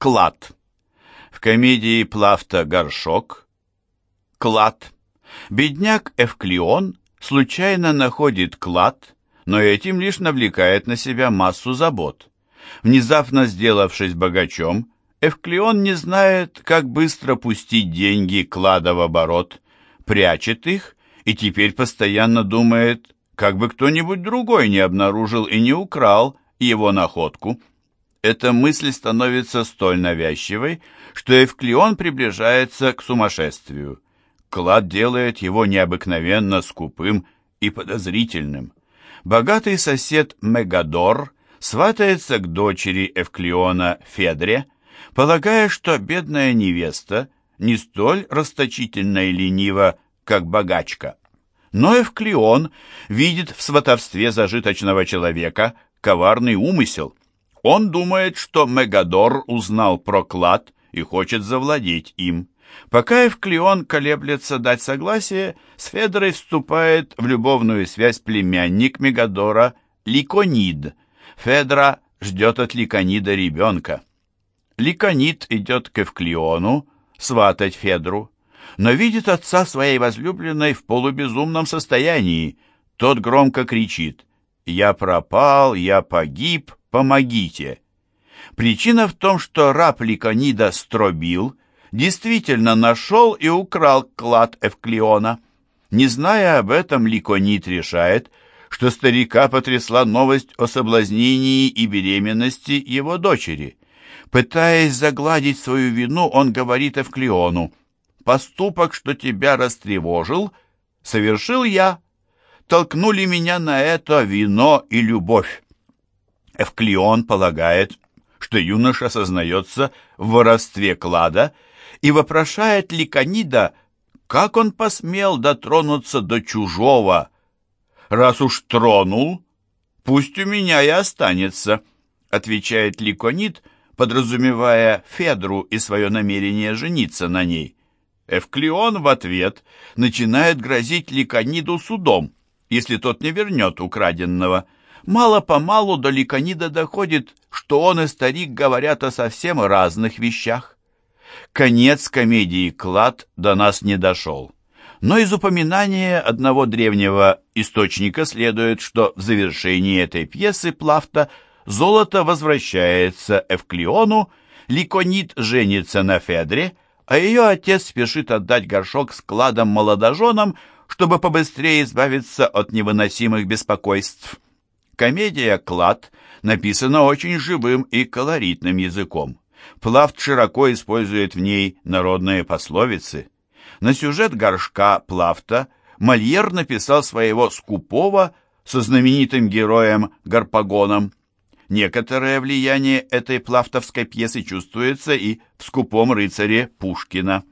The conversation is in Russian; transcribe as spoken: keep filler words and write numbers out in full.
Клад. В комедии Плафта «Горшок» клад. Бедняк Эвклион случайно находит клад, но этим лишь навлекает на себя массу забот. Внезапно сделавшись богачом, Эвклион не знает, как быстро пустить деньги клада в оборот, прячет их и теперь постоянно думает, как бы кто-нибудь другой не обнаружил и не украл его находку. Эта мысль становится столь навязчивой, что Эвклион приближается к сумасшествию. Клад делает его необыкновенно скупым и подозрительным. Богатый сосед Мегадор сватается к дочери Эвклиона Федре, полагая, что бедная невеста не столь расточительна и ленива, как богачка. Но Эвклион видит в сватовстве зажиточного человека коварный умысел. Он думает, что Мегадор узнал про клад и хочет завладеть им. Пока Эвклион колеблется дать согласие, с Федрой вступает в любовную связь племянник Мегадора Ликонид. Федра ждет от Ликонида ребенка. Ликонид идет к Эвклиону сватать Федру, но видит отца своей возлюбленной в полубезумном состоянии. Тот громко кричит: «Я пропал, я погиб, помогите!» Причина в том, что раб Ликонида Стробил действительно нашел и украл клад Эвклиона. Не зная об этом, Ликонид решает, что старика потрясла новость о соблазнении и беременности его дочери. Пытаясь загладить свою вину, он говорит Эвклиону: «Поступок, что тебя растревожил, совершил я. Толкнули меня на это вино и любовь». Эвклион полагает, что юноша сознается в воровстве клада и вопрошает Ликонида, как он посмел дотронуться до чужого. «Раз уж тронул, пусть у меня и останется», отвечает Ликонид, подразумевая Федру и свое намерение жениться на ней. Эвклион в ответ начинает грозить Ликониду судом, если тот не вернет украденного. Мало-помалу до Ликонида доходит, что он и старик говорят о совсем разных вещах. Конец комедии «Клад» до нас не дошел. Но из упоминания одного древнего источника следует, что в завершении этой пьесы Плафта золото возвращается Эвклиону, Ликонид женится на Федре, а ее отец спешит отдать горшок с кладом молодоженам, чтобы побыстрее избавиться от невыносимых беспокойств. Комедия «Клад» написана очень живым и колоритным языком. Плафт широко использует в ней народные пословицы. На сюжет горшка Плафта Мольер написал своего скупого со знаменитым героем Гарпагоном. Некоторое влияние этой плафтовской пьесы чувствуется и в «Скупом рыцаре» Пушкина.